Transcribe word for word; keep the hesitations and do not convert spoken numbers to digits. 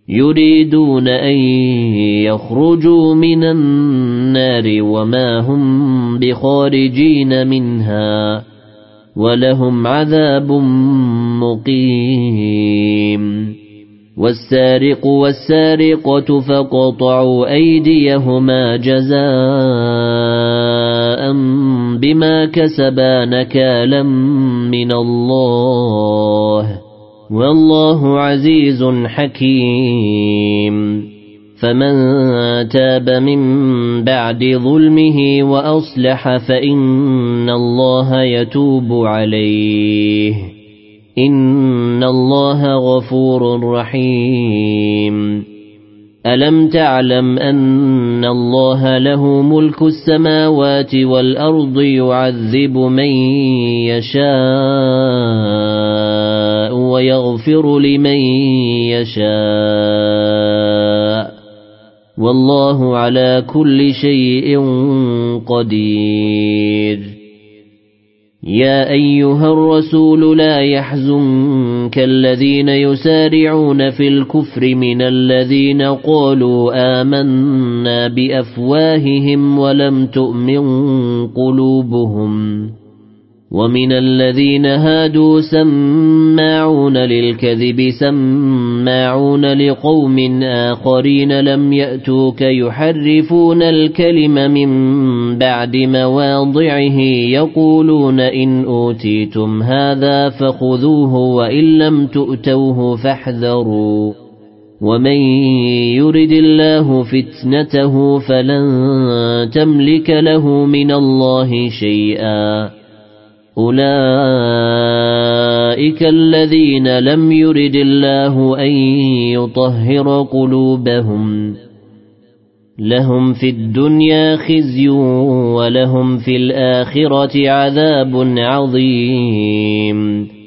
يريدون أن يخرجوا من النار وما هم بخارجين منها ولهم عذاب مقيم والسارق والسارقة فقطعوا أيديهما جزاء بما كسبا نكالا من الله والله عزيز حكيم فمن تاب من بعد ظلمه وأصلح فإن الله يتوب عليه إن الله غفور رحيم ألم تعلم أن الله له ملك السماوات والأرض يعذب من يشاء ويغفر لمن يشاء والله على كل شيء قدير يا أيها الرسول لا يحزنك الذين يسارعون في الكفر من الذين قالوا آمنا بأفواههم ولم تؤمن قلوبهم ومن الذين هادوا سماعون للكذب سماعون لقوم آخرين لم يأتوك يحرفون الكلم من بعد مواضعه يقولون إن أوتيتم هذا فخذوه وإن لم تؤتوه فاحذروا ومن يرد الله فتنته فلن تملك له من الله شيئا أولئك الذين لم يرد الله أن يطهر قلوبهم لهم في الدنيا خزي ولهم في الآخرة عذاب عظيم